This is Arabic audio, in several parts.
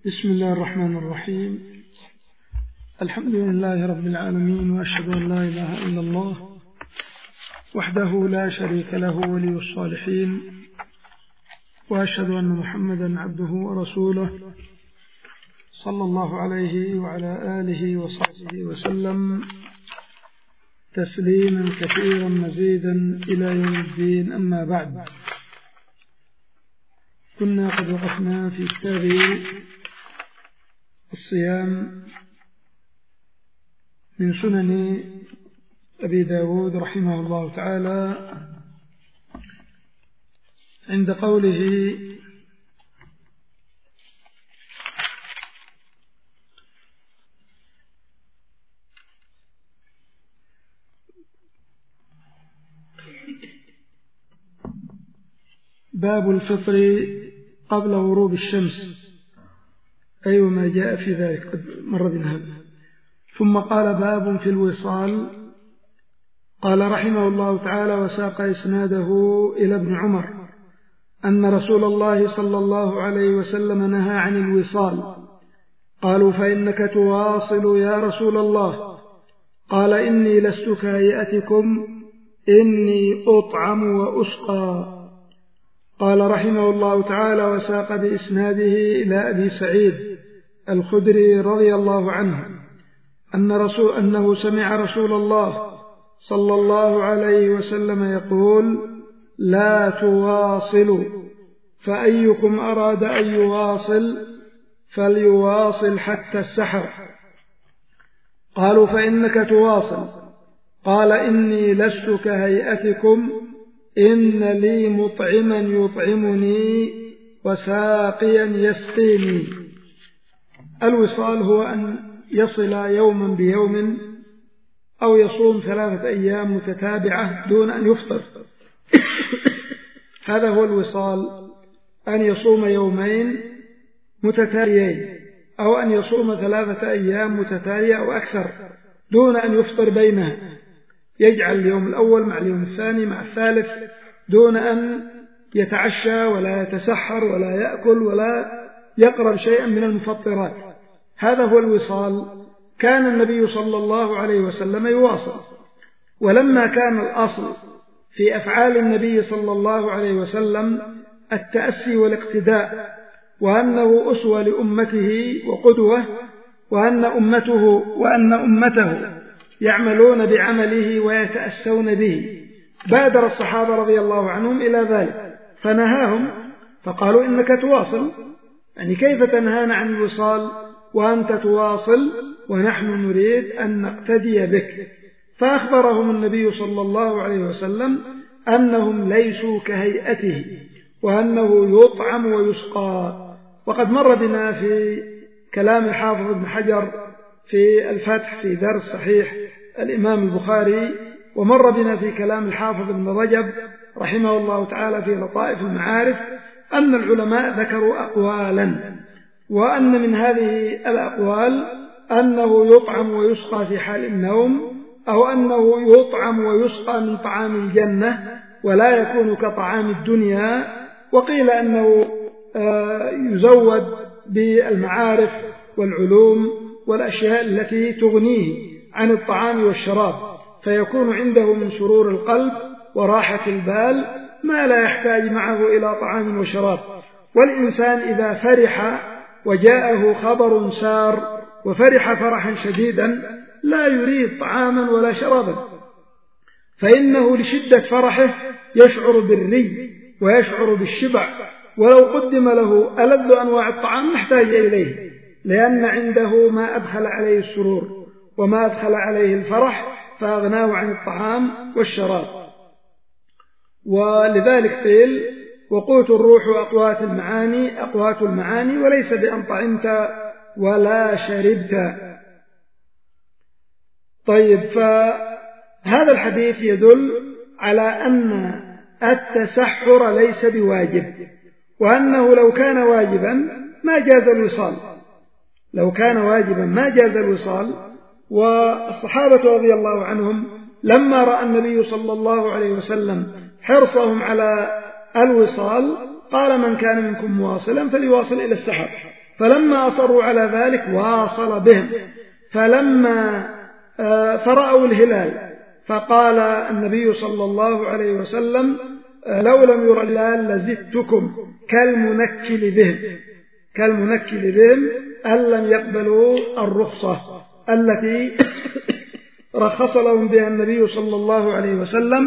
بسم الله الرحمن الرحيم. الحمد لله رب العالمين، وأشهد أن لا إله إلا الله وحده لا شريك له ولي الصالحين، وأشهد أن محمدا عبده ورسوله صلى الله عليه وعلى آله وصحبه وسلم تسليما كثيرا مزيدا إلى يوم الدين. أما بعد، كنا قد وقفنا في كتاب الصيام من سنن أبي داود رحمه الله تعالى عند قوله: باب الفطر قبل غروب الشمس، أي وما جاء في ذلك، قد مر بنا. ثم قال: باب في الوصال. قال رحمه الله تعالى: وساق إسناده إلى ابن عمر أن رسول الله صلى الله عليه وسلم نهى عن الوصال. قالوا: فإنك تواصل يا رسول الله؟ قال: إني لست كهيئتكم، إني أطعم وأسقى. قال رحمه الله تعالى: وساق بإسناده إلى أبي سعيد الخدري رضي الله عنه أنه سمع رسول الله صلى الله عليه وسلم يقول: لا تواصلوا، فأيكم أراد أن يواصل فليواصل حتى السحر. قالوا: فإنك تواصل؟ قال: إني لست كهيئتكم، إن لي مطعما يطعمني وساقيا يسقيني. الوصال هو أن يصل يوما بيوم أو يصوم 3 أيام متتابعة دون أن يفطر. هذا هو الوصال، أن يصوم يومين متتاليين، أو أن يصوم 3 أيام متتالية أو أكثر دون أن يفطر بينها، يجعل اليوم الأول مع اليوم الثاني مع الثالث دون أن يتعشى ولا يتسحر ولا يأكل ولا يقرب شيئا من المفطرات. هذا هو الوصال. كان النبي صلى الله عليه وسلم يواصل، ولما كان الأصل في أفعال النبي صلى الله عليه وسلم التأسي والاقتداء، وأنه أسوة لأمته وقدوة، وأن أمته يعملون بعمله ويتأسون به، بادر الصحابة رضي الله عنهم إلى ذلك فنهاهم، فقالوا: إنك تواصل، يعني كيف تنهانا عن الوصال وأنت تواصل ونحن نريد أن نقتدي بك؟ فأخبرهم النبي صلى الله عليه وسلم أنهم ليسوا كهيئته، وأنه يطعم ويسقى. وقد مر بنا في كلام الحافظ ابن حجر في الفتح في درس صحيح الإمام البخاري، ومر بنا في كلام الحافظ ابن رجب رحمه الله تعالى في لطائف المعارف أن العلماء ذكروا أقوالا، وأن من هذه الأقوال أنه يطعم ويسقى في حال النوم، أو أنه يطعم ويسقى من طعام الجنة ولا يكون كطعام الدنيا، وقيل أنه يزود بالمعارف والعلوم والأشياء التي تغنيه عن الطعام والشراب، فيكون عنده من سرور القلب وراحة البال ما لا يحتاج معه إلى طعام وشراب. والإنسان إذا فرح وجاءه خبر سار وفرح فرحا شديدا لا يريد طعاما ولا شرابا، فإنه لشدة فرحه يشعر بالري ويشعر بالشبع، ولو قدم له ألذ أنواع الطعام نحتاج إليه، لأن عنده ما أدخل عليه السرور وما أدخل عليه الفرح فأغناه عن الطعام والشراب. ولذلك قيل: وقوت الروح أقوات المعاني، وليس بأن طعمت ولا شربت. طيب، فهذا الحديث يدل على أن التسحر ليس بواجب، وأنه لو كان واجبا ما جاز الوصال، لو كان واجبا ما جاز الوصال. والصحابة رضي الله عنهم لما رأى النبي صلى الله عليه وسلم حرصهم على الوصال قال: من كان منكم مواصلا فليواصل إلى السحر، فلما أصروا على ذلك واصل بهم، فلما فرأوا الهلال فقال النبي صلى الله عليه وسلم: لو لم ير الهلال لزدتكم كالمنكل بهم أن لم يقبلوا الرخصة التي رخص لهم بها النبي صلى الله عليه وسلم،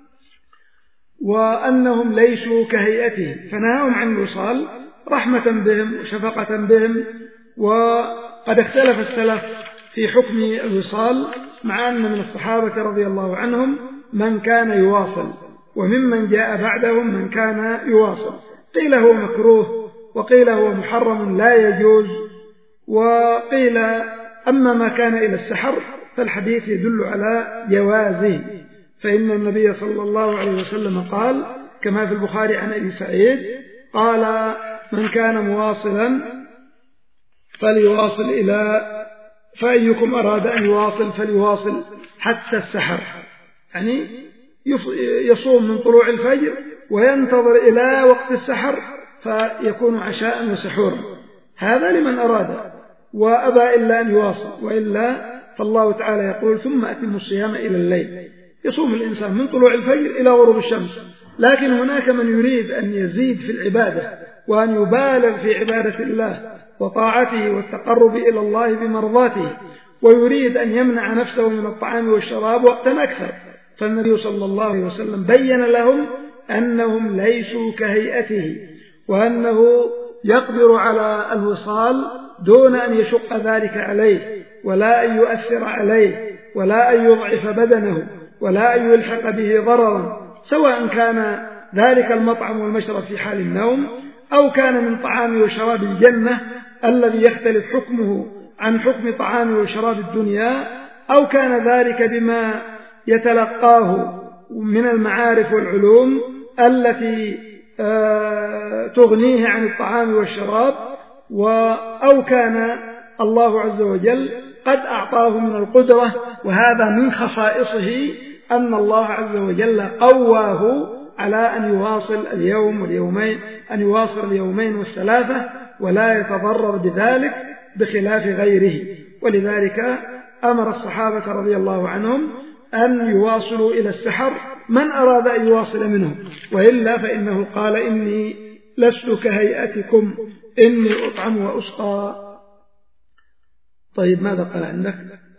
وأنهم ليسوا كهيئته، فنهاهم عن الوصال رحمة بهم وشفقة بهم. وقد اختلف السلف في حكم الوصال، مع أن من الصحابة رضي الله عنهم من كان يواصل، وممن جاء بعدهم من كان يواصل، قيل هو مكروه، وقيل هو محرم لا يجوز، وقيل أما ما كان إلى السحر فالحديث يدل على جوازه، فإن النبي صلى الله عليه وسلم قال كما في البخاري عن أبي سعيد قال: من كان مواصلا فليواصل فأيكم أراد أن يواصل فليواصل حتى السحر، يعني يصوم من طلوع الفجر وينتظر إلى وقت السحر فيكون عشاء وسحورا، هذا لمن أراد وأبى إلا أن يواصل، وإلا فالله تعالى يقول: ثم أتموا الصيام إلى الليل. يصوم الإنسان من طلوع الفجر إلى غروب الشمس، لكن هناك من يريد أن يزيد في العبادة وأن يبالغ في عبادة الله وطاعته والتقرب إلى الله بمرضاته، ويريد أن يمنع نفسه من الطعام والشراب وقتا أكثر، فالنبي صلى الله عليه وسلم بين لهم أنهم ليسوا كهيئته، وأنه يقدر على الوصال دون أن يشق ذلك عليه، ولا أن يؤثر عليه، ولا أن يضعف بدنه، ولا أن يلحق به ضررا، سواء كان ذلك المطعم والمشرب في حال النوم، أو كان من طعام وشراب الجنة الذي يختلف حكمه عن حكم طعام وشراب الدنيا، أو كان ذلك بما يتلقاه من المعارف والعلوم التي تغنيه عن الطعام والشراب، أو كان الله عز وجل قد أعطاه من القدرة، وهذا من خصائصه أن الله عز وجل قواه على أن يواصل اليوم واليومين، أن يواصل اليومين والثلاثة ولا يتضرر بذلك بخلاف غيره. ولذلك أمر الصحابة رضي الله عنهم أن يواصلوا إلى السحر من أراد أن يواصل منهم، وإلا فإنه قال: إني لست كهيئتكم إني أطعم وأسقى. طيب، ماذا قال عندك؟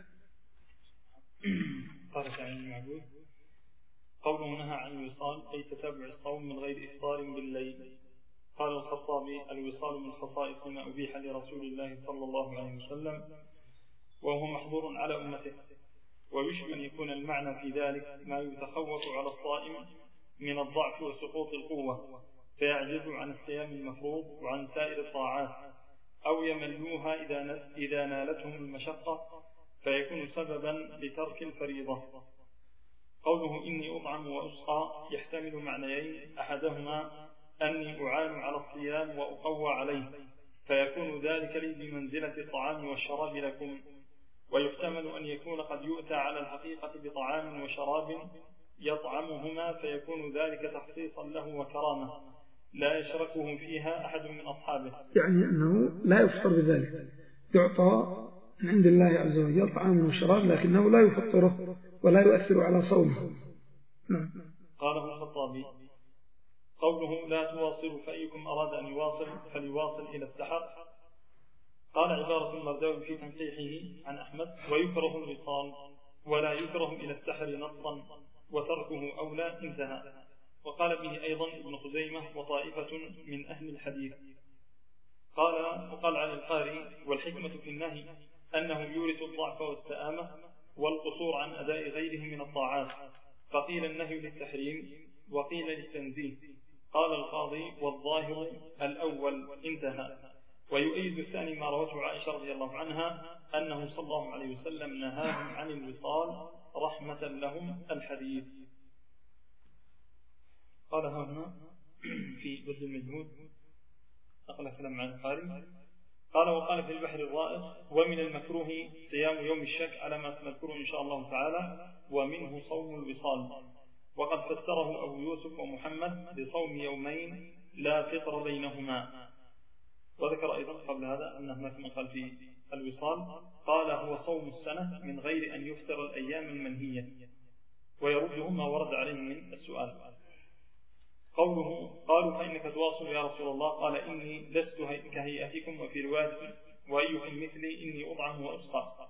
قال تعالى المعبود: قوله نهى عن الوصال أي تتابع الصوم من غير إفطار بالليل. قال الخطابي: الوصال من خصائص ما أبيح لرسول الله صلى الله عليه وسلم، وهو محظور على أمته، ويشبه أن يكون المعنى في ذلك ما يتخوف على الصائم من الضعف وسقوط القوة، فيعجز عن الصيام المفروض وعن سائر الطاعات، أو يملوها إذا نالتهم المشقة فيكون سببا لترك الفريضة. قوله إني أطعم وأسقى يحتمل معنيين: أحدهما أني أعان على الصيام وأقوى عليه، فيكون ذلك لي بمنزلة الطعام والشراب لكم، ويحتمل أن يكون قد يؤتى على الحقيقة بطعام وشراب يطعمهما، فيكون ذلك تخصيصا له وكرامة لا يشركه فيها أحد من أصحابه، يعني أنه لا يفطر بذلك، يعطى من عند الله عز وجل طعام وشراب، لكنه لا يفطره ولا يؤثر على صومه. قاله الخطابي: قوله لا تواصل فأيكم أراد أن يواصل فليواصل إلى السحر، قال عبارة المرداوي في تنقيحه عن أحمد: ويكره الوصال ولا يكره إلى السحر نصا وتركه أولى، انتهى. وقال به أيضا ابن خزيمة وطائفة من أهل الحديث. وقال عن القاري: والحكمة في النهي أنه يورث الضعف والسآمة والقصور عن أداء غيره من الطاعات، فقيل النهي للتحريم وقيل للتنزيه. قال القاضي: والظاهر الأول، انتهى. ويؤيد الثاني ما روته عائشة رضي الله عنها أنه صلى الله عليه وسلم نهاهم عن الوصال رحمة لهم، الحديث. قال هنا في بدل المجمود، أقل كلام عن القاري. قال: وقال في البحر الرائق: ومن المكروه صيام يوم الشك على ما سنذكره إن شاء الله تعالى، ومنه صوم الوصال. وقد فسره أبو يوسف ومحمد بصوم يومين لا فطر بينهما. وذكر أيضا قبل هذا أن هناك من قال في الوصال قال هو صوم السنة من غير أن يفطر الأيام المنهية، ويردهم ما ورد عليه من السؤال. قوله قالوا فإنك تواصل يا رسول الله، قال إني لست كهيئتكم، وفي رواية وأيكم مثلي إني أطعم وأسقى.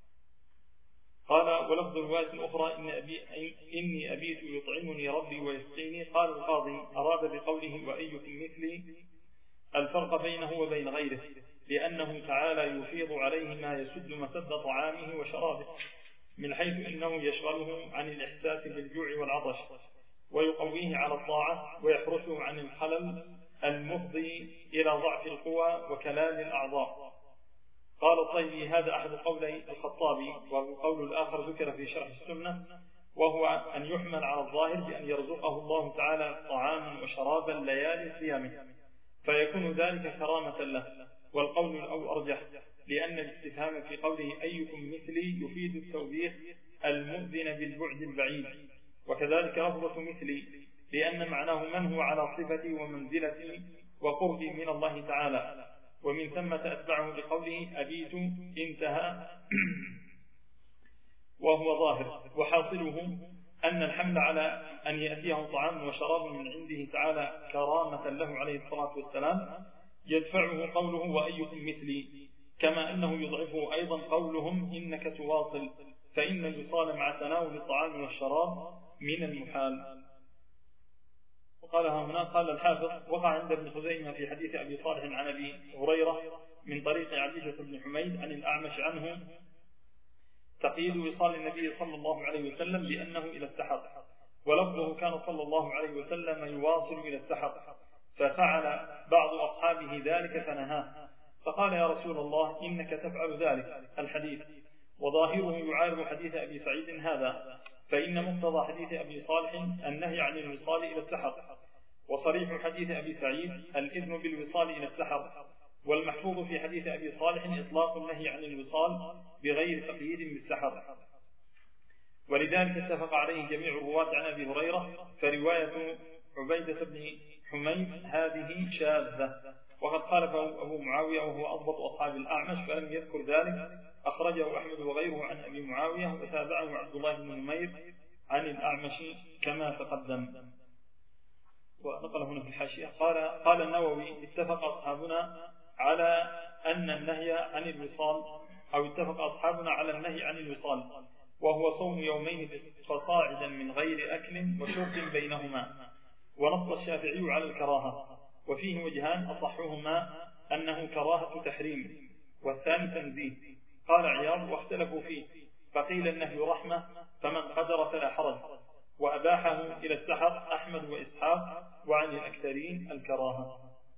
قال ولفظ الرواية الأخرى إني أبيت يطعمني ربي ويسقيني. قال القاضي أراد بقوله وأيكم مثلي الفرق بينه وبين غيره، لأنه تعالى يفيض عليه ما يسد مسد طعامه وشرابه، من حيث إنه يشغله عن الإحساس بالجوع والعطش، ويقويه على الطاعة، ويحرسه عن الخلل المفضي إلى ضعف القوى وكلال الأعضاء. قال الطيبي هذا أحد قولي الخطابي، والقول الآخر ذكر في شرح السنة، وهو أن يحمل على الظاهر بأن يرزقه الله تعالى طعاما وشرابا ليالي صيامه، فيكون ذلك كرامة له. والقول الأول أرجح، لأن الاستفهام في قوله أيكم مثلي يفيد التوبيخ المؤذن بالبعد البعيد، وكذلك لفظة مثلي لأن معناه من هو على صفتي ومنزلتي وقربي من الله تعالى، ومن ثم أتبعه بقوله أبيت انتهى وهو ظاهر. وحاصله أن الحمل على أن يأتيه طعام وشراب من عنده تعالى كرامة له عليه الصلاة والسلام يدفعه قوله وأيكم مثلي، كما أنه يضعفه أيضا قولهم إنك تواصل، فإن الوصال مع تناول الطعام والشراب من المحال. وقال هنا قال الحافظ وقع عند ابن خزيمة في حديث أبي صالح عن أبي هريرة من طريق عبيدة بن حميد عن الأعمش عنه تقييد وصال النبي صلى الله عليه وسلم بأنه إلى السحر، ولفظه كان صلى الله عليه وسلم يواصل إلى السحر، ففعل بعض أصحابه ذلك فنهاه، فقال يا رسول الله إنك تفعل ذلك الحديث، وظاهره يعارض حديث أبي سعيد هذا، فإن مقتضى حديث أبي صالح النهي عن الوصال إلى السحر، وصريح حديث أبي سعيد الإذن بالوصال إلى السحر، والمحفوظ في حديث أبي صالح إطلاق النهي عن الوصال بغير تقييد بالسحر، ولذلك اتفق عليه جميع الرواة عن أبي هريرة، فرواية عبيدة بن حميد هذه شاذة، وقد خالفه أبو معاوية وهو أضبط أصحاب الأعمش فلم يذكر ذلك، أخرجه أحمد وغيره عن أبي معاوية، وتابعه عبد الله بن نمير عن الأعمش كما تقدم. ونقل هنا في الحاشية قال النووي اتفق أصحابنا على أن النهي عن الوصال، أو اتفق أصحابنا على النهي عن الوصال، وهو صوم يومين فصاعدا من غير أكل وشرب بينهما، ونص الشافعي على الكراهة، وفيه وجهان أصحهما أنه كراهة تحريم والثاني تنزيه. قال عياض واختلفوا فيه، فقيل النهي رحمة فمن قدر فلا حرج، وأباحه إلى السحر أحمد وإسحاق، وعن الأكثرين الكراهة.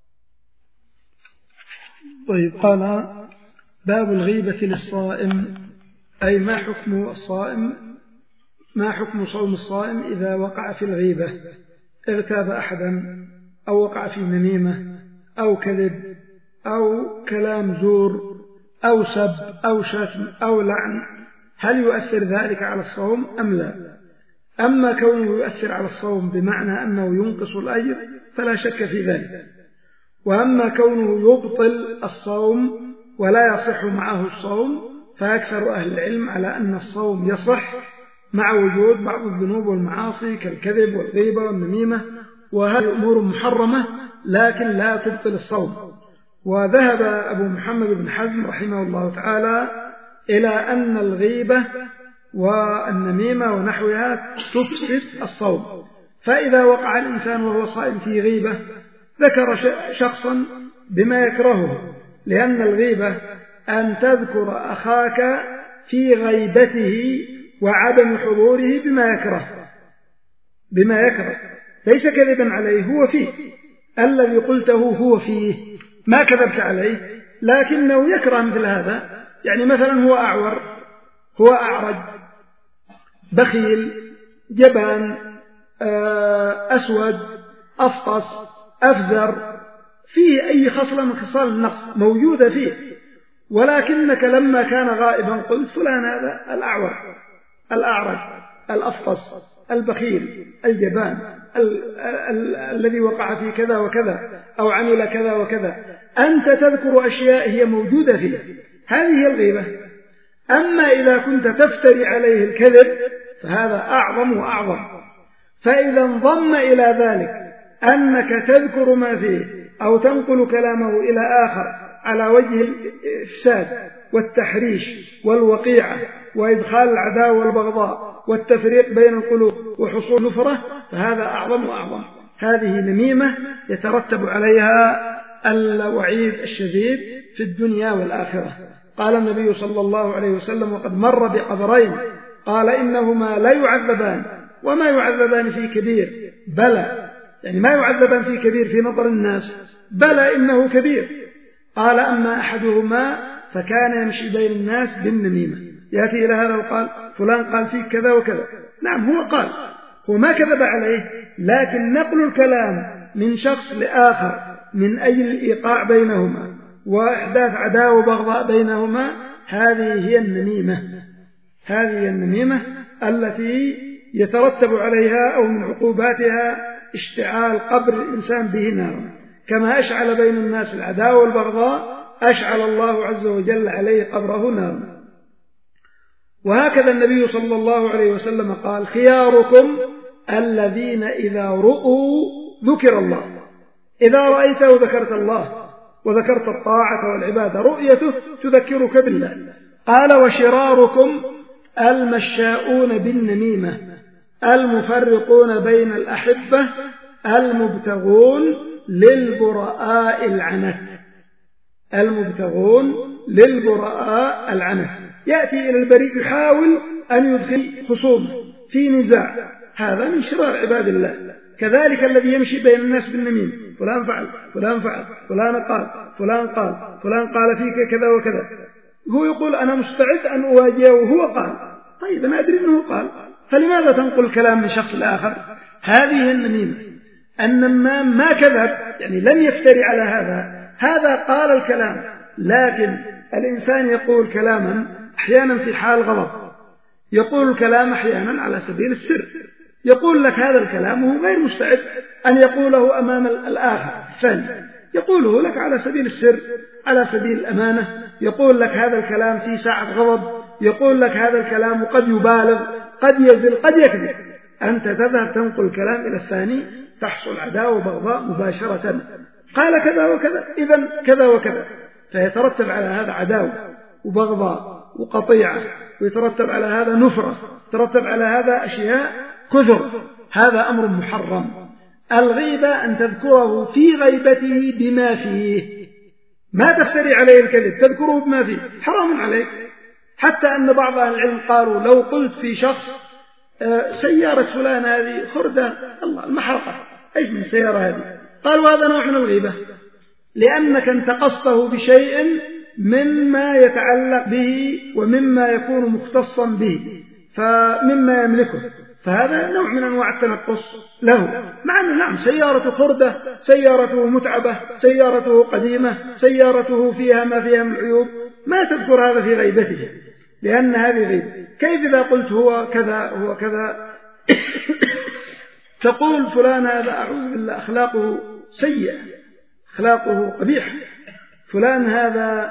طيب قال باب الغيبة للصائم، أي ما حكم الصائم، ما حكم صوم الصائم إذا وقع في الغيبة، اغتاب أحدا أو وقع في نميمة أو كذب أو كلام زور أو سب أو شتم أو لعن، هل يؤثر ذلك على الصوم أم لا؟ أما كونه يؤثر على الصوم بمعنى أنه ينقص الأجر فلا شك في ذلك، وأما كونه يبطل الصوم ولا يصح معه الصوم فأكثر أهل العلم على أن الصوم يصح مع وجود بعض الذنوب والمعاصي كالكذب والغيبة والنميمة، وهذه أمور محرمة لكن لا تبطل الصوم. وذهب أبو محمد بن حزم رحمه الله تعالى إلى أن الغيبة والنميمة ونحوها تفسد الصوم، فإذا وقع الإنسان وهو صائم في غيبة ذكر شخصا بما يكرهه، لأن الغيبة أن تذكر أخاك في غيبته وعدم حضوره بما يكره ليس كذبا عليه، هو فيه الذي قلته هو فيه، ما كذبت عليه لكنه يكره مثل هذا. يعني مثلا هو أعور، هو أعرج، بخيل، جبان، أسود، أفطس، أفزر، فيه أي خصلة من خصال النقص موجودة فيه، ولكنك لما كان غائبا قلت فلان هذا الأعور، الأعرج، الأفطس، البخيل، الجبان، الذي وقع في كذا وكذا أو عمل كذا وكذا، أنت تذكر أشياء هي موجودة فيه، هذه هي الغيبة. أما إذا كنت تفتري عليه الكذب فهذا أعظم وأعظم. فإذا انضم إلى ذلك أنك تذكر ما فيه أو تنقل كلامه إلى آخر على وجه الإفساد والتحريش والوقيعة وإدخال العداوة والبغضاء والتفريق بين القلوب وحصول نفرة، فهذا أعظم وأعظم. هذه نميمة يترتب عليها الوعيد الشديد في الدنيا والآخرة. قال النبي صلى الله عليه وسلم: وقد مر بقبرين، قال: إنهما لا يعذبان وما يعذبان في كبير. بلى، يعني ما يعذبان في كبير في نظر الناس، بلى إنه كبير. قال: أما أحدهما فكان يمشي بين الناس بالنميمة، يأتي إلى هذا وقال: فلان قال فيك كذا وكذا. نعم، هو قال، هو ما كذب عليه، لكن نقل الكلام من شخص لآخر من أجل الإيقاع بينهما وإحداث عداوة وبغضاء بينهما، هذه هي النميمة. هذه هي النميمة التي يترتب عليها أو من عقوباتها اشتعال قبر الإنسان به نارا. كما أشعل بين الناس العداوة والبغضاء، أشعل الله عز وجل عليه قبره نارا. وهكذا النبي صلى الله عليه وسلم قال: خياركم الذين إذا رؤوا ذكر الله. إذا رأيته ذكرت الله وذكرت الطاعة والعبادة، رؤيته تذكرك بالله. قال: وشراركم المشاؤون بالنميمة المفرقون بين الأحبة المبتغون للبراء العنت. المبتغون للبراء العنت، يأتي إلى البريء يحاول أن يدخل خصومه في نزاع، هذا من شرار عباد الله. كذلك الذي يمشي بين الناس بالنميمة: فلان فعل، فلان فعل، فلان قال، فلان قال، فلان قال فيك كذا وكذا، هو يقول أنا مستعد أن أواجهه وهو قال. طيب أنا أدري أنه قال، فلماذا تنقل الكلام من شخص لآخر؟ هذه النميمة. النمام ما كذب، يعني لم يفتري على هذا قال الكلام، لكن الإنسان يقول كلاما أحيانا في حال غضب، يقول الكلام أحيانا على سبيل السر، يقول لك هذا الكلام وهو غير مستعد أن يقوله أمام الآخر الثاني، يقوله لك على سبيل السر، على سبيل الأمانة، يقول لك هذا الكلام في ساعة غضب، يقول لك هذا الكلام قد يبالغ، قد يزل، قد يكذب. أنت تذهب تنقل الكلام إلى الثاني، تحصل عداوة وبغضاء مباشرة. قال كذا وكذا، إذن كذا وكذا، فيترتب على هذا عداوة وبغضاء وقطيعة، ويترتب على هذا نفرة، يترتب على هذا أشياء كثر. هذا أمر محرم. الغيبة أن تذكره في غيبته بما فيه، ما تفتري عليه الكذب، تذكره بما فيه، حرام عليك. حتى أن بعض أهل العلم قالوا: لو قلت في شخص سيارة فلان هذه خردة، الله المحرقة، أي من سيارة هذه، قالوا هذا نوع من الغيبة، لأنك انتقصته بشيء مما يتعلق به ومما يكون مختصا به، فمما يملكه، فهذا نوع من أنواع التنقص له. مع أنه نعم سيارته خردة، سيارته متعبة، سيارته قديمة، سيارته فيها ما فيها من عيوب، ما تذكر هذا في غيبته، لأن هذه غيبة. كيف إذا قلت هو كذا هو كذا تقول فلان هذا أعوذ بالله أخلاقه سيئة، أخلاقه قبيحة، فلان هذا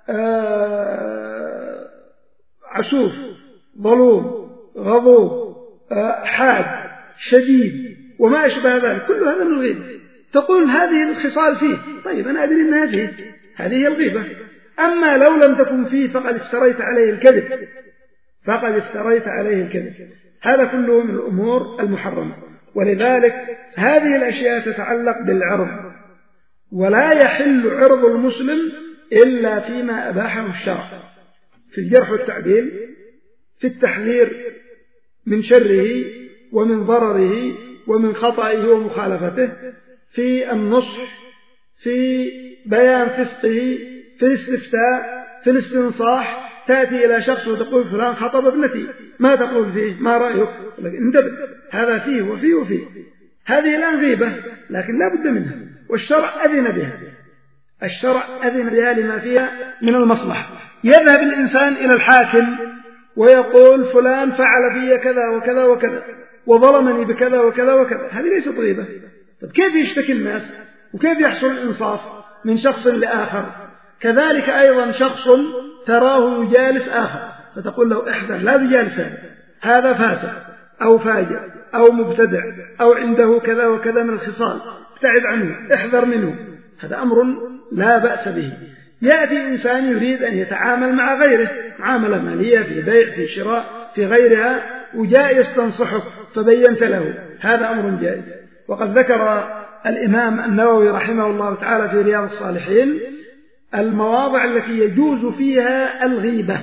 عسوف، ظلوم، غضوب، حاد، شديد، وما أشبه ذلك، كل هذا من الغيبة. تقول هذه الخصال فيه، طيب أنا أدري أنها فيه، هذه هي الغيبة. أما لو لم تكن فيه فقد افتريت عليه الكذب، فقد افتريت عليه الكذب. هذا كله من الأمور المحرمة. ولذلك هذه الأشياء تتعلق بالعرض، ولا يحل عرض المسلم إلا فيما أباحه الشرع، في الجرح والتعديل، في التحذير من شره ومن ضرره ومن خطئه ومخالفته، في النصح، في بيان فسقه، في الاستفتاء، في الاستنصاح. تأتي إلى شخص وتقول فلان خطب ابنتي، ما تقول فيه؟ ما رأيك؟ انتبه، هذا فيه وفيه وفيه. هذه الآن غيبة، لكن لا بد منها، والشرع أذن بها. الشرع أذن بها لما فيها من المصلحة. يذهب الإنسان إلى الحاكم ويقول فلان فعل في كذا وكذا وكذا، وظلمني بكذا وكذا وكذا، هذه ليست غيبة. طب كيف يشتكي الناس وكيف يحصل الإنصاف من شخص لآخر؟ كذلك أيضا شخص تراه يجالس آخر فتقول له احذر لا تجالس هذا فاسق أو فاجر أو مبتدع أو عنده كذا وكذا من الخصال، ابتعد عنه، احذر منه، هذا أمر لا بأس به. يأتي إنسان يريد أن يتعامل مع غيره معاملة مالية في بيع في شراء في غيرها وجاء يستنصحك فبينت له، هذا أمر جائز. وقد ذكر الإمام النووي رحمه الله تعالى في رياض الصالحين المواضع التي يجوز فيها الغيبة،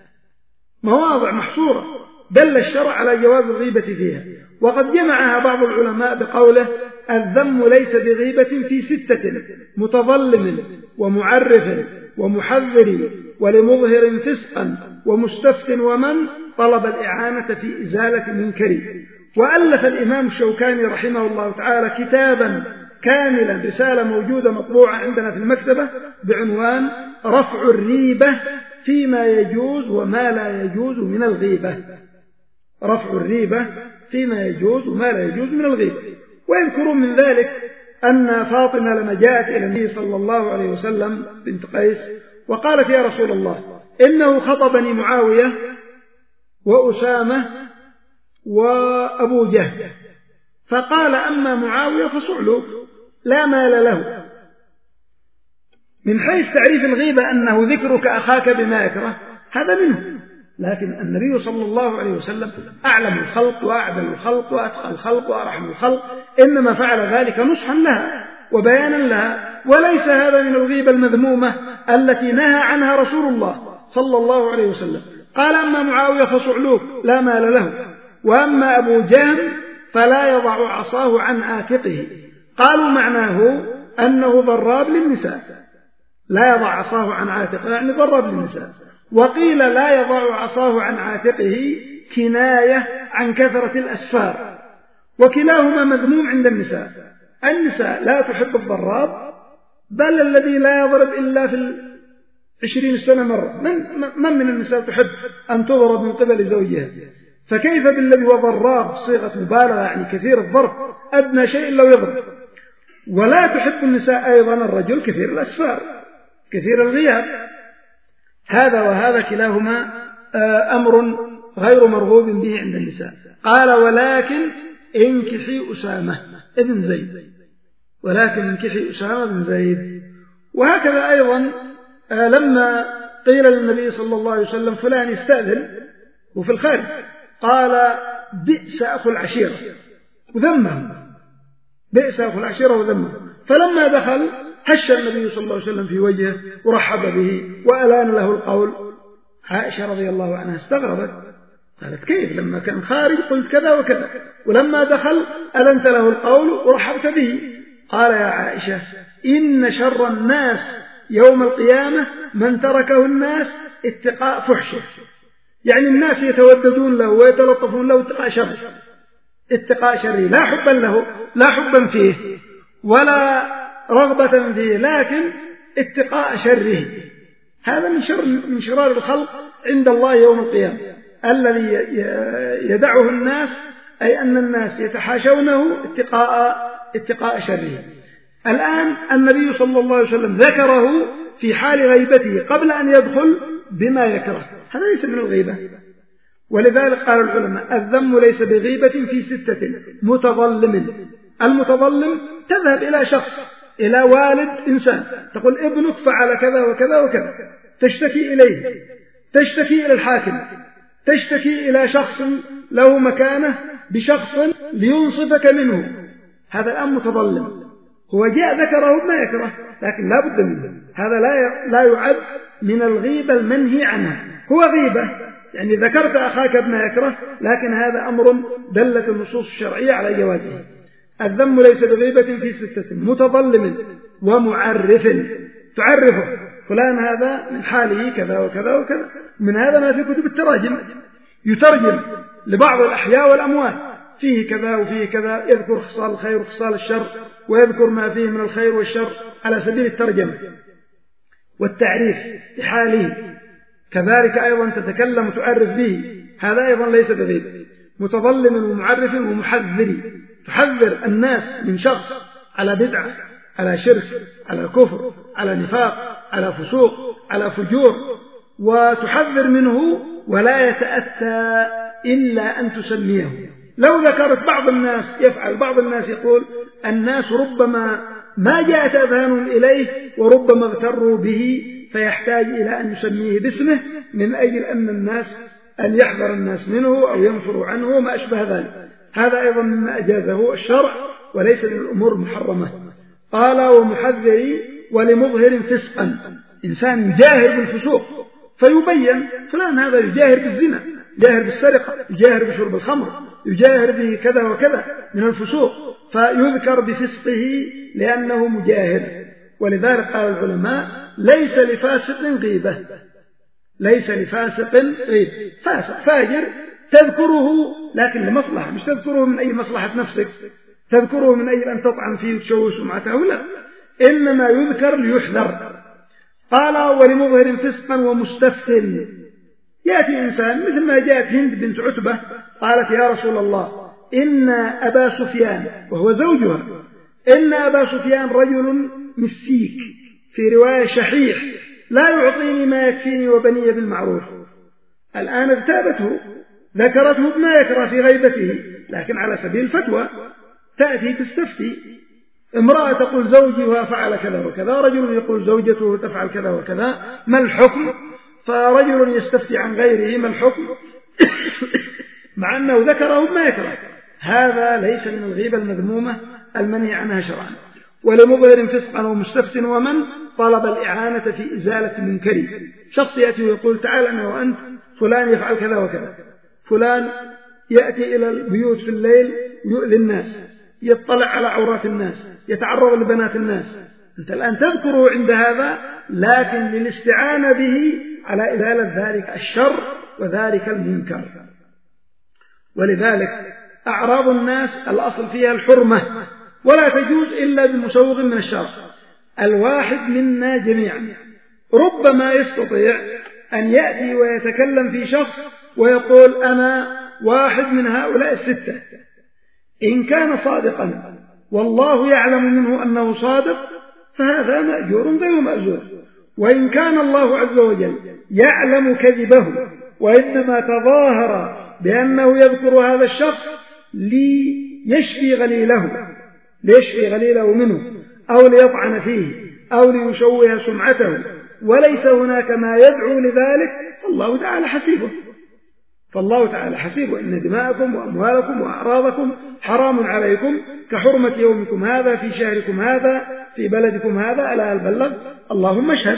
مواضع محصورة دل الشرع على جواز الغيبة فيها، وقد جمعها بعض العلماء بقوله الذم ليس بغيبة في 6: متظلم ومعرف ومحذر ولمظهر فسقا ومستفت ومن طلب الإعانة في إزالة منكر. وألف الإمام الشوكاني رحمه الله تعالى كتابا كاملا، رسالة موجودة مطبوعة عندنا في المكتبة بعنوان رفع الريبة فيما يجوز وما لا يجوز من الغيبة، رفع الريبة فيما يجوز وما لا يجوز من الغيبة. ويذكرون من ذلك أن فاطمة لما جاءت إلى النبي صلى الله عليه وسلم بنت قيس وقالت يا رسول الله إنه خطبني معاوية وأسامة وأبو جهل، فقال أما معاوية فصعلوك لا مال له. من حيث تعريف الغيبة أنه ذكرك أخاك بما يكره هذا منه، لكن النبي صلى الله عليه وسلم أعلم الخلق وأعدل الخلق وأتقى الخلق وأرحم الخلق، إنما فعل ذلك نصحا لها وبيانا لها، وليس هذا من الغيبة المذمومة التي نهى عنها رسول الله صلى الله عليه وسلم. قال أما معاوية فصعلوك لا مال له، وأما أبو جهل فلا يضع عصاه عن عاتقه. قالوا معناه أنه ضراب للنساء، لا يضع عصاه عن عاتقه يعني ضراب للنساء. وقيل لا يضع عصاه عن عاتقه كناية عن كثرة الأسفار، وكلاهما مذموم عند النساء. النساء لا تحب الضراب، بل الذي لا يضرب إلا في 20 سنة مرة، من النساء تحب أن تضرب من قبل زوجها؟ فكيف بالذي هو ضراب صيغة مبالغة يعني كثير الضرب، أدنى شيء لو يضرب. ولا تحب النساء أيضا الرجل كثير الأسفار كثير الغياب. هذا وهذا كلاهما أمر غير مرغوب به عند النساء. قال ولكن انكحي أسامة ابن زيد، ولكن انكحي أسامة بن زيد. وهكذا أيضا لما قيل للنبي صلى الله عليه وسلم فلان يستأذن وفي الخارج قال بئس أخو العشيرة وذمه، بئس أخو العشيرة وذمه. فلما دخل هش النبي صلى الله عليه وسلم في وجهه ورحب به وألان له القول. عائشة رضي الله عنها استغربت، قالت كيف لما كان خارج قلت كذا وكذا ولما دخل ألنت له القول ورحبت به؟ قال يا عائشة إن شر الناس يوم القيامة من تركه الناس اتقاء فحشه، يعني الناس يتوددون له ويتلطفون له اتقاء شره، اتقاء شره لا حبا له لا حبا فيه ولا رغبة فيه، لكن اتقاء شره. هذا من شرار الخلق عند الله يوم القيامة الذي يدعه الناس، أي أن الناس يتحاشونه اتقاء شره. الآن النبي صلى الله عليه وسلم ذكره في حال غيبته قبل أن يدخل بما يكره، هذا ليس من الغيبة. ولذلك قال العلماء الذم ليس بغيبة في 6: متظلم. المتظلم تذهب إلى شخص، إلى والد إنسان، تقول ابنك فعل كذا وكذا وكذا، تشتكي إليه، تشتكي إلى الحاكم، تشتكي إلى شخص له مكانه بشخص لينصفك منه، هذا الآن متظلم. هو جاء ذكره ما يكره لكن لا بد منه، هذا لا يعد من الغيبة المنهي عنها. هو غيبة يعني ذكرت أخاك بما يكره، لكن هذا أمر دلت النصوص الشرعية على جوازه. الذم ليس بغيبة في 6: متظلم ومعرف، تعرفه فلان هذا من حاله كذا وكذا وكذا. من هذا ما في كتب التراجم، يترجم لبعض الأحياء والأموات، فيه كذا وفيه كذا، يذكر خصال الخير وخصال الشر ويذكر ما فيه من الخير والشر على سبيل الترجمة والتعريف لحاله. كذلك أيضا تتكلم وتعرف به، هذا أيضا ليس بغيبة. متظلم ومعرف ومحذر، تحذر الناس من شخص على بدعة، على شرك، على كفر، على نفاق، على فسوق، على فجور، وتحذر منه ولا يتأتى إلا أن تسميه. لو ذكرت بعض الناس يفعل، بعض الناس يقول الناس ربما ما جاءت أذهانهم إليه وربما اغتروا به فيحتاج إلى أن يسميه باسمه من أجل أن يحذر الناس منه أو ينفروا عنه وما أشبه ذلك. هذا أيضا مما أجازه الشرع وليس من الأمور المحرمة. قال ومحذري ولمظهر فسقا، إنسان يجاهر بالفسوق فيبين فلان هذا يجاهر بالزنا، يجاهر بالسرقة، يجاهر بشرب الخمر، يجاهر بكذا وكذا من الفسوق، فيذكر بفسقه لأنه مجاهر. ولذلك قال العلماء ليس لفاسق غيبة، ليس لفاسق غيبة. فاسق فاجر تذكره لكن لمصلحة، مش تذكره من أي مصلحة نفسك، تذكره من أجل أن تطعن فيه وتشوه سمعته، لا، إنما يذكر ليحذر. قال ولمظهر فسقا ومستفتن، يأتي إنسان مثل ما جاءت هند بنت عتبة قالت يا رسول الله إن أبا سفيان، وهو زوجها، إن أبا سفيان رجل مسيك، في رواية شحيح، لا يعطيني ما يكفيني وبني بالمعروف. الآن اغتابته، ذكرته بما يكره في غيبته، لكن على سبيل الفتوى تأتي تستفتي. امرأة تقول زوجها فعل كذا وكذا، رجل يقول زوجته تفعل كذا وكذا، ما الحكم؟ فرجل يستفتي عن غيره ما الحكم مع أنه ذكره بما يكره. هذا ليس من الغيبة المذمومة المنهي عنها شرعا. ولمظهر فسقا ومستفتن ومن طلب الإعانة في إزالة منكر، شخص يأتي ويقول تعال أنا وأنت فلان يفعل كذا وكذا، فلان يأتي إلى البيوت في الليل يؤذي الناس، يطلع على عورات الناس، يتعرض لبنات الناس، أنت الآن تذكره عند هذا لكن للاستعانة به على إزالة ذلك الشر وذلك المنكر. ولذلك أعراض الناس الأصل فيها الحرمة ولا تجوز إلا بمسوغ من الشرع. الواحد منا جميعا ربما يستطيع أن يأتي ويتكلم في شخص ويقول أنا واحد من هؤلاء الستة، إن كان صادقا والله يعلم منه أنه صادق فهذا مأجور غير مأجور، وإن كان الله عز وجل يعلم كذبه وإنما تظاهر بأنه يذكر هذا الشخص ليشفي غليله منه أو ليطعن فيه أو ليشوه سمعته وليس هناك ما يدعو لذلك، فالله تعالى حسيبه إن دماءكم وأموالكم وأعراضكم حرام عليكم كحرمة يومكم هذا في شهركم هذا في بلدكم هذا، ألا البلغ اللهم اشهد.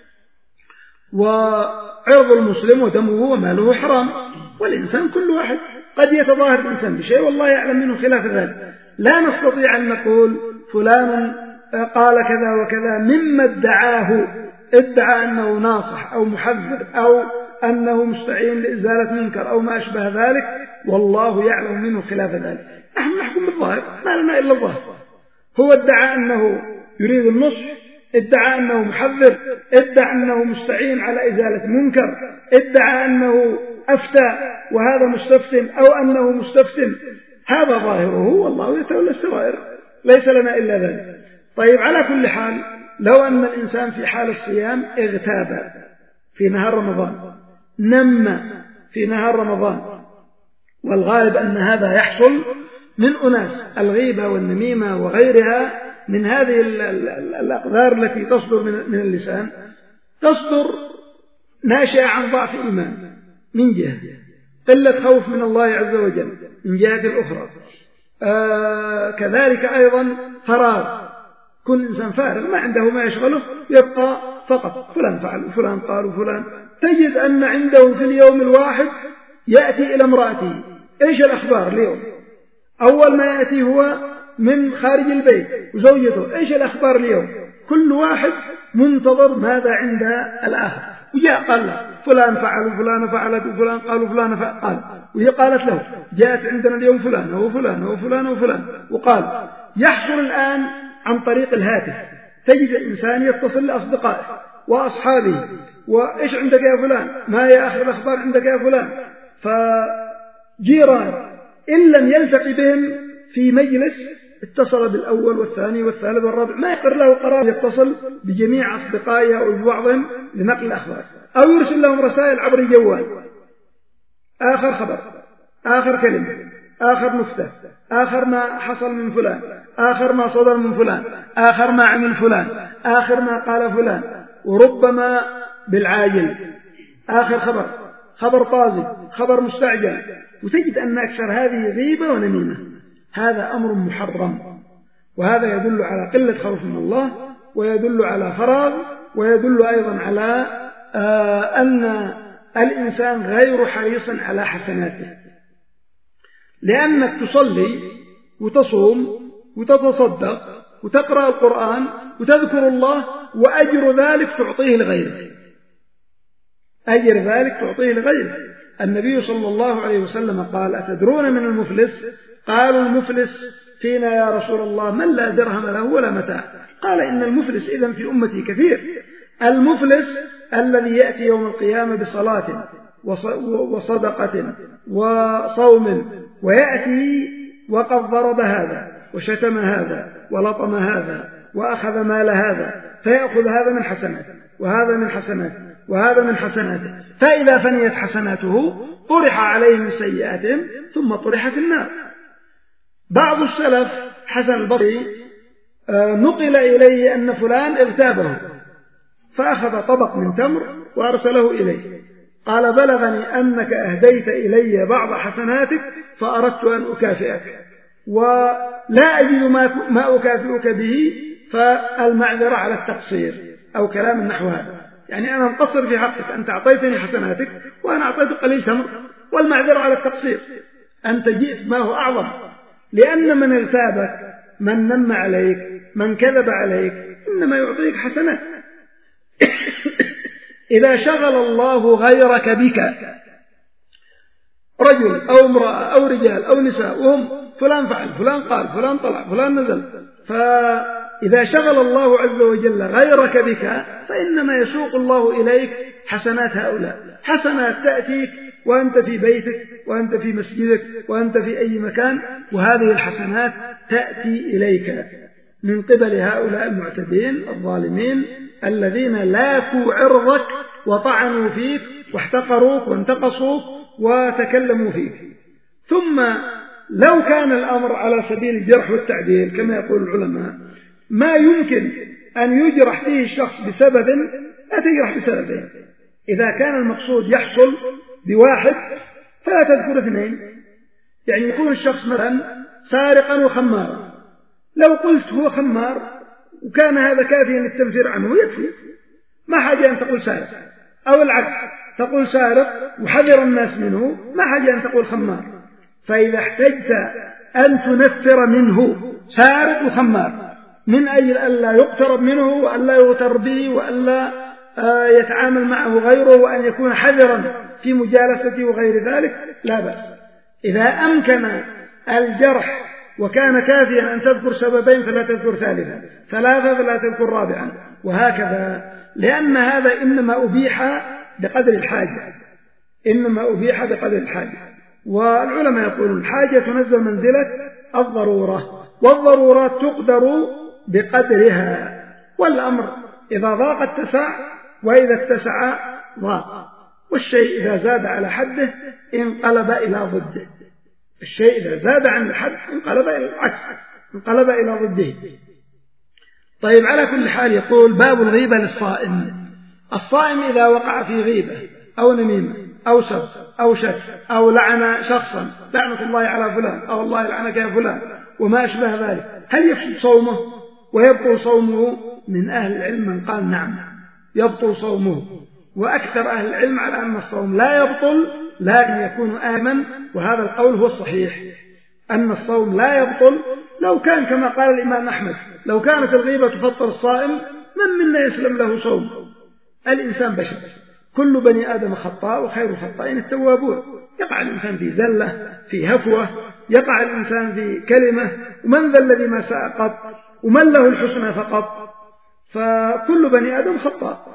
وعرض المسلم ودمه وماله حرام، والإنسان كل واحد قد يتظاهر الإنسان بشيء والله يعلم منه خلاف ذلك. لا نستطيع أن نقول فلان قال كذا وكذا مما ادعى أنه ناصح أو محذر أو أنه مستعين لإزالة منكر أو ما أشبه ذلك والله يعلم منه خلاف ذلك. نحن نحكم بالظاهر، ما لنا إلا الظاهر. هو ادعى أنه يريد النصح، ادعى أنه محذر، ادعى أنه مستعين على إزالة منكر، ادعى أنه أفتى وهذا مستفتن أو أنه مستفتن، هذا ظاهره والله يتولى السرائر، ليس لنا إلا ذلك. طيب على كل حال لو أن الإنسان في حال الصيام اغتاب في نهار رمضان، نم في نهار رمضان، والغالب أن هذا يحصل من أناس الغيبة والنميمة وغيرها من هذه الأقدار التي تصدر من اللسان، تصدر ناشئة عن ضعف إيمان من جهة، قلة خوف من الله عز وجل من جهة الأخرى، كذلك أيضا فراغ، كل إنسان فارغ ما عنده ما يشغله، يبقى فقط فلان فعل وفلان قال وفلان. تجد أن عنده في اليوم الواحد يأتي إلى امرأته إيش الأخبار اليوم، أول ما يأتي هو من خارج البيت وزوجته إيش الأخبار اليوم، كل واحد منتظر ماذا عند الآخر. وجاء قال له فلان فعل وفلان فعلت وفلان قال وفلان قال، وهي قالت له جاءت عندنا اليوم فلان وفلان وفلان وفلان وقال. يحصل الآن عن طريق الهاتف، تجد الإنسان يتصل لأصدقائه وأصحابه وإيش عندك يا فلان، ما هي آخر الأخبار عندك يا فلان، فجيران إن لم يلتقي بهم في مجلس اتصل بالأول والثاني والثالث والرابع، ما يقر له قرار يتصل بجميع أصدقائه أو ببعضهم لنقل الأخبار، أو يرسل لهم رسائل عبر الجوال، آخر خبر، آخر كلمة، آخر نكتة، آخر ما حصل من فلان، آخر ما صدر من فلان، آخر ما عمل فلان، آخر ما قال فلان، وربما بالعاجل، آخر خبر طازج، خبر مستعجل، وتجد أن أكثر هذه غيبة ونميمة. هذا أمر محرم، وهذا يدل على قلة خوف من الله، ويدل على فراغ، ويدل أيضا على أن الإنسان غير حريص على حسناته، لأنك تصلي وتصوم وتتصدق وتقرأ القرآن وتذكر الله، وأجر ذلك تعطيه لغيرك، أجر ذلك تعطيه لغيرك. النبي صلى الله عليه وسلم قال: أتدرون من المفلس؟ قالوا: المفلس فينا يا رسول الله من لا درهم له ولا متاع. قال: إن المفلس إذن في أمتي كثير. المفلس الذي يأتي يوم القيامة بصلاة وصدقة وصوم، ويأتي وقد ضرب هذا وشتم هذا ولطم هذا وأخذ مال هذا، فيأخذ هذا من حسناته وهذا من حسناته وهذا من حسناته، فإذا فنيت حسناته طرح عليه من سيئاتهم ثم طرح في النار. بعض السلف حسن البصري نقل إليه أن فلان اغتابه فأخذ طبق من تمر وأرسله إليه، قال: بلغني أنك أهديت إلي بعض حسناتك فأردت أن أكافئك، ولا أجد ما أكافئك به، فالمعذرة على التقصير، أو كلام نحو هذا، يعني أنا مقصر في حقك، أنت أعطيتني حسناتك وأنا أعطيتك قليل تمر، والمعذرة على التقصير، أنت جئت ما هو أعظم، لأن من اغتابك، من نم عليك، من كذب عليك، إنما يعطيك حسنات. إذا شغل الله غيرك بك، رجل أو امرأة أو رجال أو نساء، وهم فلان فعل، فلان قال، فلان طلع، فلان نزل، فإذا شغل الله عز وجل غيرك بك، فإنما يسوق الله إليك حسنات هؤلاء، حسنات تأتيك وأنت في بيتك وأنت في مسجدك وأنت في أي مكان، وهذه الحسنات تأتي إليك من قبل هؤلاء المعتدين الظالمين الذين لاكوا عرضك وطعنوا فيك واحتقروك وانتقصوك وتكلموا فيك. ثم لو كان الأمر على سبيل الجرح والتعديل كما يقول العلماء، ما يمكن أن يجرح فيه الشخص بسبب لا تجرح بسببين. إذا كان المقصود يحصل بواحد فلا تذكر اثنين، يعني يكون الشخص مثلا سارقا وخمارا، لو قلت هو خمار وكان هذا كافيا للتنفير عنه يكفي، ما حاجة أن تقول سارق، أو العكس تقول سارق وحذر الناس منه، ما حاجة أن تقول خمار. فإذا احتجت أن تنفر منه سارق وخمار من أجل ألا يقترب منه وألا يغتر به وألا يتعامل معه غيره وأن يكون حذرا في مجالسته وغير ذلك، لا بأس. إذا أمكن الجرح وكان كافيا أن تذكر سببين فلا تذكر ثالثا، ثلاثة فلا تذكر رابعا، وهكذا، لأن هذا إنما أبيح بقدر الحاجة، إنما أبيح بقدر الحاجة. والعلماء يقولون الحاجة تنزل منزلة الضرورة، والضرورات تقدر بقدرها، والأمر إذا ضاق اتسع، وإذا اتسع ضاق، والشيء إذا زاد على حده انقلب إلى ضده، الشيء إذا زاد عن الحد انقلب إلى العكس، انقلب إلى ضده. طيب، على كل حال يقول: باب الغيبة للصائم. الصائم إذا وقع في غيبة أو نميمة أو سب أو شك أو لعن شخصا، لعنة الله على فلان، أو الله يلعنك يا فلان، وما أشبه ذلك، هل يفسد صومه ويبطل صومه؟ من أهل العلم من قال نعم يبطل صومه، وأكثر أهل العلم على أن الصوم لا يبطل لكن يكون آثما، وهذا القول هو الصحيح، أن الصوم لا يبطل. لو كان كما قال الإمام أحمد، لو كانت الغيبة تفطر الصائم من منا يسلم له صوم؟ الإنسان بشر، كل بني آدم خطاء وخير الخطائين التوابون، يقع الإنسان في زلة، في هفوة، يقع الإنسان في كلمة، ومن ذا الذي ما ساء قط، ومن له الحسنى فقط، فكل بني آدم خطاء.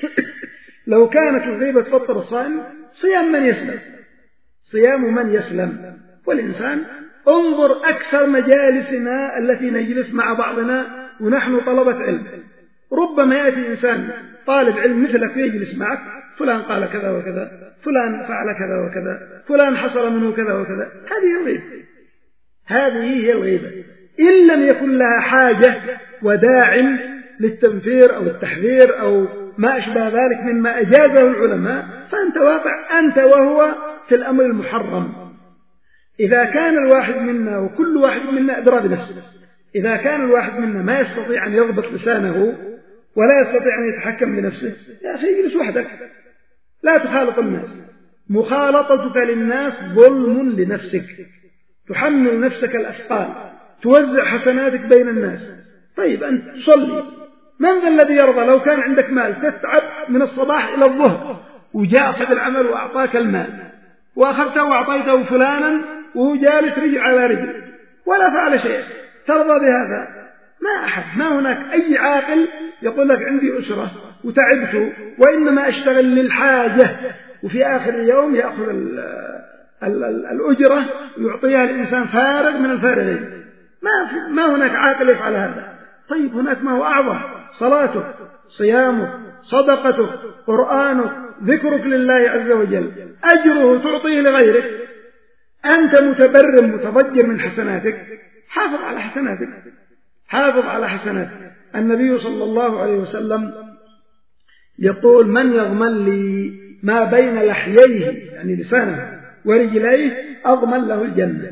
لو كانت الغيبة تفطر الصائم، صيام من يسلم، صيام من يسلم، والإنسان انظر أكثر مجالسنا التي نجلس مع بعضنا ونحن طلبة علم، ربما يأتي إنسان طالب علم مثلك يجلس معك، فلان قال كذا وكذا، فلان فعل كذا وكذا، فلان حصل منه كذا وكذا. هذه الغيبة، هذه هي الغيبة. إن لم يكن لها حاجة وداع للتنفير أو التحذير أو ما أشبه ذلك مما أجازه العلماء، فأنت واقع أنت وهو في الأمر المحرم. إذا كان الواحد منا وكل واحد منا أدرى بنفسه، إذا كان الواحد منا ما يستطيع أن يضبط لسانه ولا يستطيع أن يتحكم بنفسه، يا أخي اجلس وحدك، لا تخالط الناس. مخالطتك للناس ظلم لنفسك، تحمل نفسك الأثقال، توزع حسناتك بين الناس. طيب أنت تصلي، من ذا الذي يرضى لو كان عندك مال تتعب من الصباح إلى الظهر وجاء صاحب العمل وأعطاك المال وأخذته وأعطيته فلانا وهو جالس رجل على رجل ولا فعل شيء، ترضى بهذا؟ ما أحد، ما هناك أي عاقل يقول لك عندي أسرة وتعبت وإنما أشتغل للحاجة، وفي آخر اليوم يأخذ الأجرة ويعطيها الإنسان فارغ من الفارغين. ما هناك عاقل يفعل هذا. طيب هناك ما هو أعظم، صلاتك، صيامك، صدقتك، قرآنك، ذكرك لله عز وجل، أجره تعطيه لغيرك، أنت متبرم متضجر من حسناتك، حافظ على حسناتك، حافظ على حسناتك. النبي صلى الله عليه وسلم يقول: من يضمن لي ما بين لحييه يعني لسانه ورجليه أضمن له الجنة.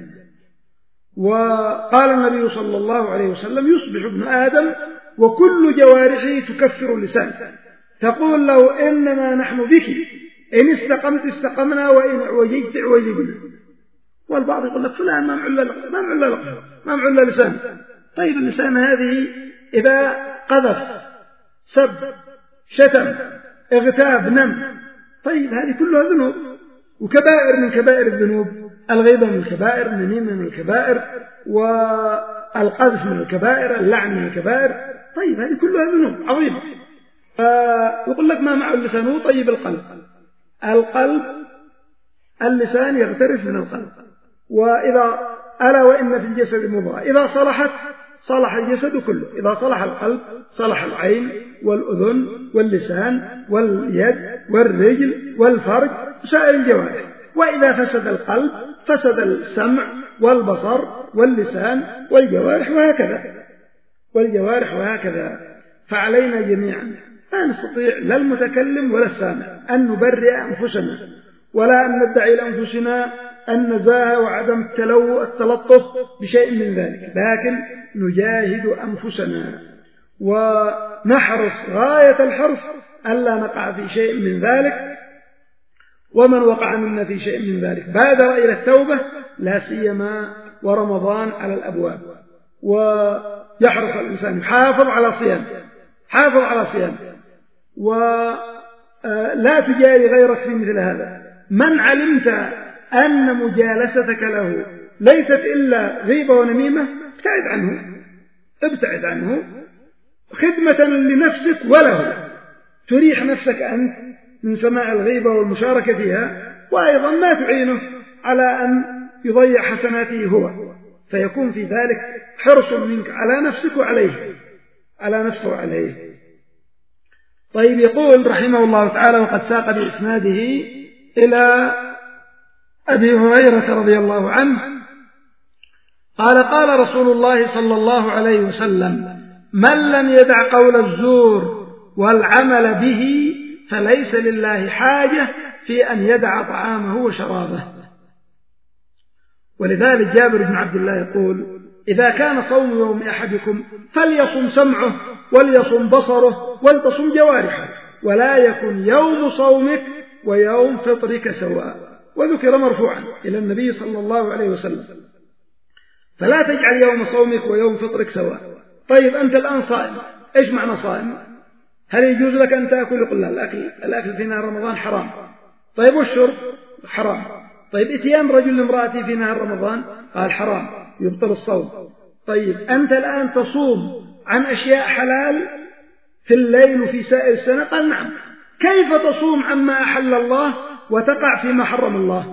وقال النبي صلى الله عليه وسلم: يصبح ابن آدم وكل جوارحه تكفر اللسان، تقول له: إنما نحن بك، إن استقمت استقمنا وإن اعوججت اعوججنا. والبعض يقول لك: فلان ما معل لسان. طيب اللسان هذه إذا قذف، سب، شتم، اغتاب، نم، طيب هذه كلها ذنوب وكبائر من كبائر الذنوب. الغيبة من الكبائر، النميمة من الكبائر، والقذف من الكبائر، اللعن من الكبائر. طيب هذه كلها ذنوب عظيمة. يقول لك: ما مع اللسان؟ هو طيب القلب اللسان يغترف من القلب. وإذا ألا وإن في الجسد مضغة إذا صلحت صلح الجسد كله. إذا صلح القلب صلح العين والأذن واللسان واليد والرجل والفرج وسائر الجوارح. وإذا فسد القلب فسد السمع والبصر واللسان والجوارح وهكذا. فعلينا جميعا لا نستطيع لا المتكلم ولا السامع أن نبرئ أنفسنا، ولا أن ندعي لأنفسنا النزاهة وعدم التلطف بشيء من ذلك، لكن نجاهد أنفسنا ونحرص غاية الحرص ألا نقع في شيء من ذلك. ومن وقع منا في شيء من ذلك بادر إلى التوبة، لا سيما ورمضان على الأبواب، ويحرص الإنسان يحافظ على صيام ولا تجاري غيرك في مثل هذا. من علمت أن مجالستك له ليست إلا غيبة ونميمة ابتعد عنه خدمة لنفسك وله، تريح نفسك أنت من سماع الغيبة والمشاركة فيها، وأيضا ما تعينه على أن يضيع حسناته هو، فيكون في ذلك حرص منك على نفسك وعليه، على نفسه وعليه. طيب يقول رحمه الله تعالى: وقد ساق بإسناده إلى أبي هريرة رضي الله عنه قال: قال رسول الله صلى الله عليه وسلم: من لم يدع قول الزور والعمل به فليس لله حاجة في أن يدع طعامه وشرابه. ولذلك جابر بن عبد الله يقول: إذا كان صوم يوم أحدكم فليصم سمعه وليصم بصره ولتصم جوارحه، ولا يكن يوم صومك ويوم فطرك سواء. وذكر مرفوعا إلى النبي صلى الله عليه وسلم، فلا تجعل يوم صومك ويوم فطرك سواء. طيب أنت الآن صائم، إيش معنى صائم؟ هل يجوز لك أن تأكل؟ يقول لا، الأكل في نهار رمضان حرام. طيب والشرب حرام. طيب إتيان رجل لامرأته في نهار رمضان قال حرام، يبطل الصوم. طيب أنت الآن تصوم عن أشياء حلال في الليل وفي سائر السنة؟ قال نعم. كيف تصوم عما أحل الله وتقع فيما حرم الله؟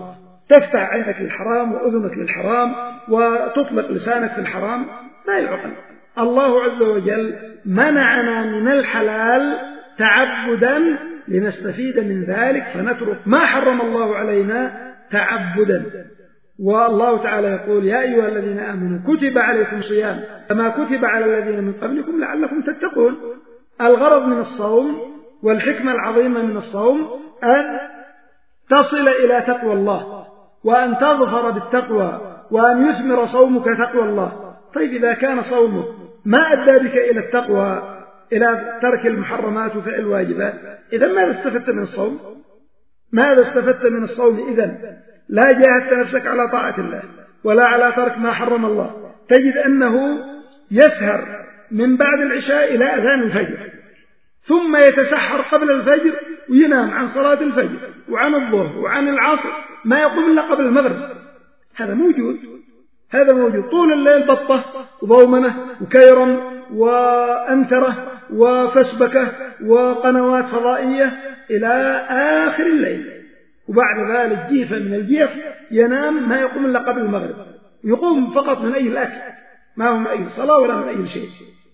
تفتح عينك للحرام وأذنك للحرام وتطلق لسانك في الحرام، لا يعقل. الله عز وجل منعنا من الحلال تعبدا لنستفيد من ذلك، فنترك ما حرم الله علينا تعبدا. والله تعالى يقول: يا أيها الذين آمنوا كتب عليكم الصيام كما كتب على الذين من قبلكم لعلكم تتقون. الغرض من الصوم والحكمة العظيمة من الصوم أن تصل إلى تقوى الله، وأن تظفر بالتقوى، وأن يثمر صومك تقوى الله. طيب إذا كان صومك ما أدى بك إلى التقوى، إلى ترك المحرمات وفعل الواجبات، إذن ماذا استفدت من الصوم؟ ماذا استفدت من الصوم إذن؟ لا جاهدت نفسك على طاعة الله ولا على ترك ما حرم الله. تجد أنه يسهر من بعد العشاء إلى أذان الفجر، ثم يتسحر قبل الفجر وينام عن صلاة الفجر وعن الظهر وعن العصر، ما يقوم إلا قبل المغرب. هذا موجود طول الليل، بطة وضومنة وكيرا وأنترة وفسبكة وقنوات فضائية إلى آخر الليل، وبعد ذلك جيفة من الجيف ينام، ما يقوم إلا قبل المغرب، يقوم فقط من أي الأكل، ما هو من أي صلاة ولا من أي شيء.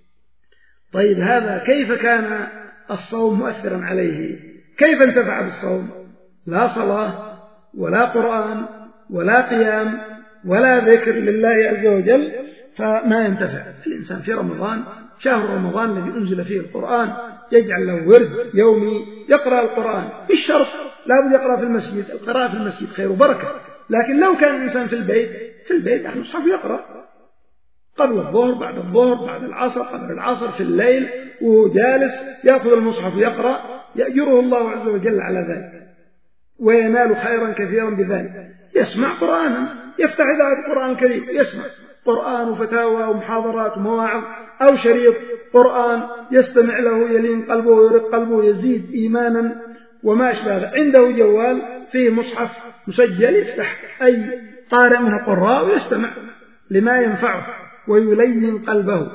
طيب هذا كيف كان الصوم مؤثرا عليه؟ كيف انتفع بالصوم؟ لا صلاة ولا قرآن ولا قيام ولا ذكر لله عز وجل، فما ينتفع. الإنسان في رمضان، شهر رمضان الذي أنزل فيه القرآن، يجعل له ورد يومي يقرأ القرآن، بالشرط لا بد يقرأ في المسجد. القراءة في المسجد خير وبركة، لكن لو كان الإنسان في البيت المصحف يقرأ قبل الظهر، بعد الظهر، بعد العصر، قبل العصر، في الليل، وهو جالس يأخذ المصحف يقرأ، يأجره الله عز وجل على ذلك وينال خيرا كثيرا بذلك. يسمع قرآنا، يفتح إذاعة القرآن الكريم، يسمع قرآن وفتاوى ومحاضرات ومواعظ، أو شريط قرآن يستمع له يلين قلبه ويرق قلبه يزيد إيمانا وما أشبه ذلك. عنده جوال فيه مصحف مسجل، يفتح أي قارئ من القراء ويستمع لما ينفعه ويلين قلبه.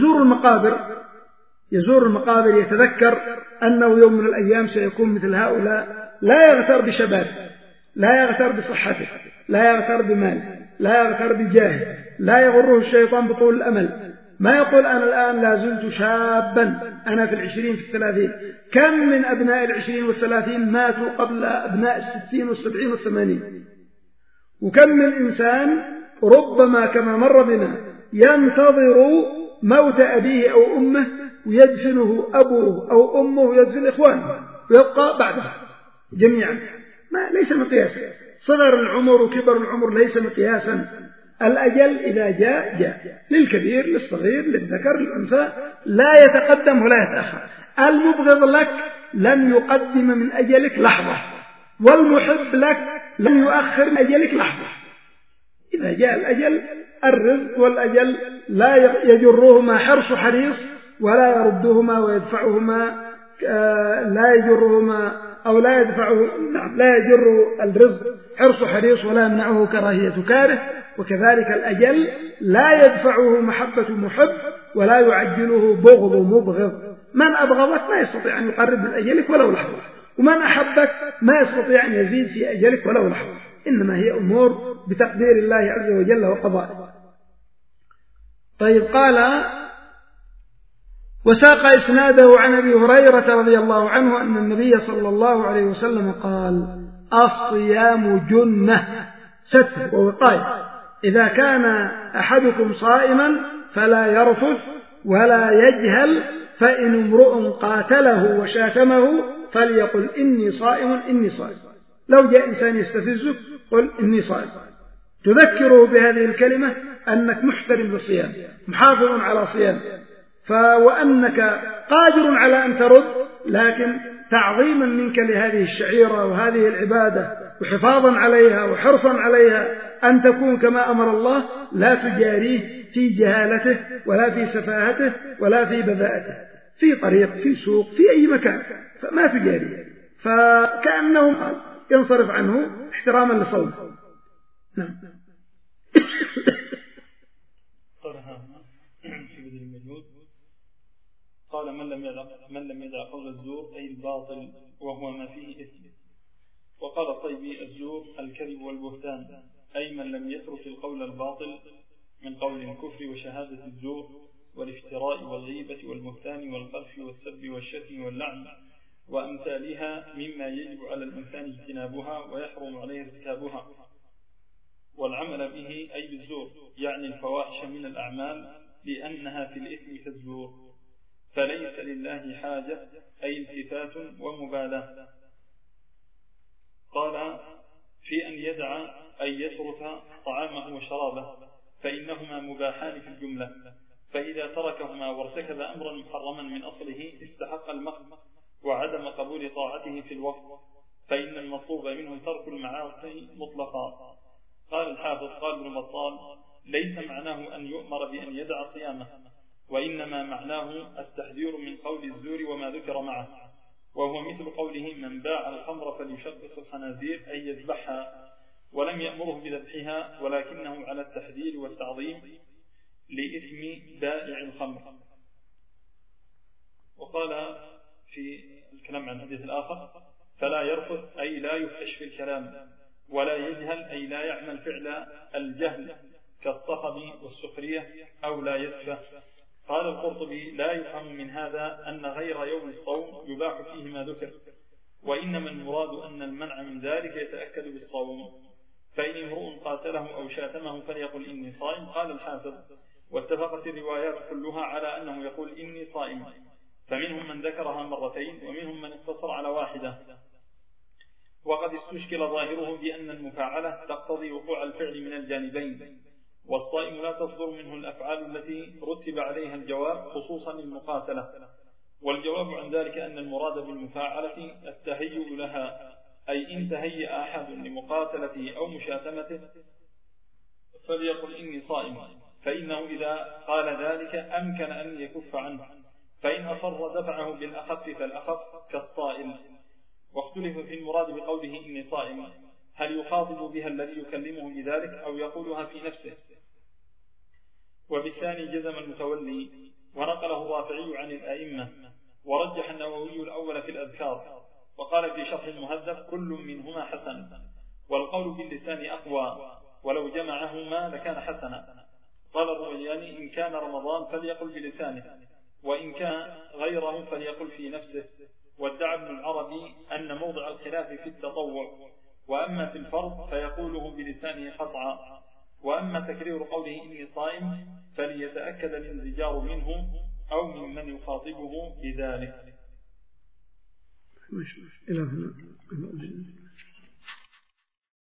يزور المقابر يتذكر أنه يوم من الأيام سيكون مثل هؤلاء، لا يغتر بشبابه، لا يغتر بصحته، لا يغتر بماله، لا يغتر بجاهه، لا يغره الشيطان بطول الأمل. ما يقول أنا الآن لا زلت شابا، أنا في 20 في 30. كم من أبناء 20 و30 ماتوا قبل أبناء 60 و70 و80. وكم من إنسان ربما كما مر بنا ينتظر موت أبيه أو أمه ويدفنه أبوه أو أمه ويدفن إخوانه ويبقى بعدها جميعا. ليس مقياسا. صغر العمر وكبر العمر ليس مقياسا. الأجل إذا جاء للكبير للصغير للذكر للأنثى، لا يتقدم ولا يتأخر. المبغض لك لن يقدم من أجلك لحظة، والمحب لك لن يؤخر من أجلك لحظة. إذا جاء الأجل، الرزق والأجل لا يجرهما حرص حريص، ولا يردهما ويدفعهما، لا يجرهما أو لا يدفعه، لا يجر الرزق حرص حريص ولا يمنعه كراهية كاره. وكذلك الأجل لا يدفعه محبة محب ولا يعجله بغض مبغض. من أبغضك ما يستطيع أن يقرب من أجلك ولو لحظة، ومن أحبك ما يستطيع أن يزيد في أجلك ولو لحظة. إنما هي أمور بتقدير الله عز وجل وقضائه. طيب قال: وساق إسناده عن أبي هريرة رضي الله عنه أن النبي صلى الله عليه وسلم قال: الصيام جنة ستر ووقاية. إذا كان أحدكم صائما فلا يرفث ولا يجهل، فإن امرؤ قاتله وشاتمه فليقل إني صائم إني صائم. لو جاء إنسان يستفزك قل إني صائم، تذكره بهذه الكلمة أنك محترم للصيام، محافظ على صيام، وأنك قادر على أن ترد، لكن تعظيما منك لهذه الشعيرة وهذه العبادة وحفاظا عليها وحرصا عليها أن تكون كما أمر الله، لا تجاريه في جهالته ولا في سفاهته ولا في بذاءته، في طريق، في سوق، في أي مكان، فما تجاريه، فكأنه ينصرف عنه احتراما لصومه. نعم. قال: من لم يدع قول الزور أي الباطل وهو ما فيه إثم، وقال الطيبي: الزور الكذب والبهتان، أي من لم يترك القول الباطل من قول الكفر وشهادة الزور والافتراء والغيبة والبهتان والقذف والسب والشتم واللعن وأمثالها مما يجب على الإنسان اجتنابها ويحرم عليه ارتكابها، والعمل به أي بالزور يعني الفواحش من الأعمال لأنها في الإثم كالزور، فليس لله حاجة أي التفات ومبالاة. قال: في أن يدع أي يترك طعامه وشرابه، فإنهما مباحان في الجملة، فإذا تركهما وارتكب أمرا محرما من أصله استحق المقت وعدم قبول طاعته في الوقت، فإن المطلوب منه ترك المعاصي مطلقا. قال الحافظ: قال ابن بطال: ليس معناه أن يؤمر بأن يدع صيامه، وإنما معناه التحذير من قول الزور وما ذكر معه، وهو مثل قوله: من باع الخمر فليشقص الخنازير أي يذبحها، ولم يأمره بذبحها، ولكنه على التحذير والتعظيم لإثم بائع الخمر. وقال في الكلام عن الحديث الآخر: فلا يرفض أي لا يفحش في الكلام، ولا يجهل أي لا يعمل فعل الجهل كالصخب والسخرية، أو لا يسفه. قال القرطبي: لا يفهم من هذا أن غير يوم الصوم يباح فيه ما ذكر، وإنما المراد أن المنع من ذلك يتأكد بالصوم، فإن امرؤ قاتله أو شاتمه فليقل إني صائم. قال الحافظ: واتفقت الروايات كلها على أنه يقول إني صائم، فمنهم من ذكرها مرتين ومنهم من اقتصر على واحدة، وقد استشكل ظاهره بأن المفاعلة تقتضي وقوع الفعل من الجانبين، والصائم لا تصدر منه الأفعال التي رتب عليها الجواب خصوصا المقاتلة، والجواب عن ذلك أن المراد بالمفاعلة التهيؤ لها، أي إن تهيأ أحد لمقاتلته أو مشاتمته فليقل إني صائم، فإنه إذا قال ذلك أمكن أن يكف عنه، فإن أصر دفعه بالأخف فالأخف كالصائم. واختلف في المراد بقوله إني صائم، هل يخاطب بها الذي يكلمه بذلك أو يقولها في نفسه؟ وبالثاني جزم المتولي، ونقله الرافعي عن الأئمة، ورجح النووي الأول في الأذكار، وقال في شرح المهذب: كل منهما حسن، والقول باللسان أقوى، ولو جمعهما لكان حسنا. قال الروياني: إن كان رمضان فليقل بلسانه، وإن كان غيره فليقل في نفسه. وادعى ابن العربي أن موضع الخلاف في التطوع، وأما في الفرض فيقوله بلسانه قطعا، وأما تكرير قوله إني صائم فليتأكد الانزجار منه أو ممن يخاطبه بذلك. إلى هنا.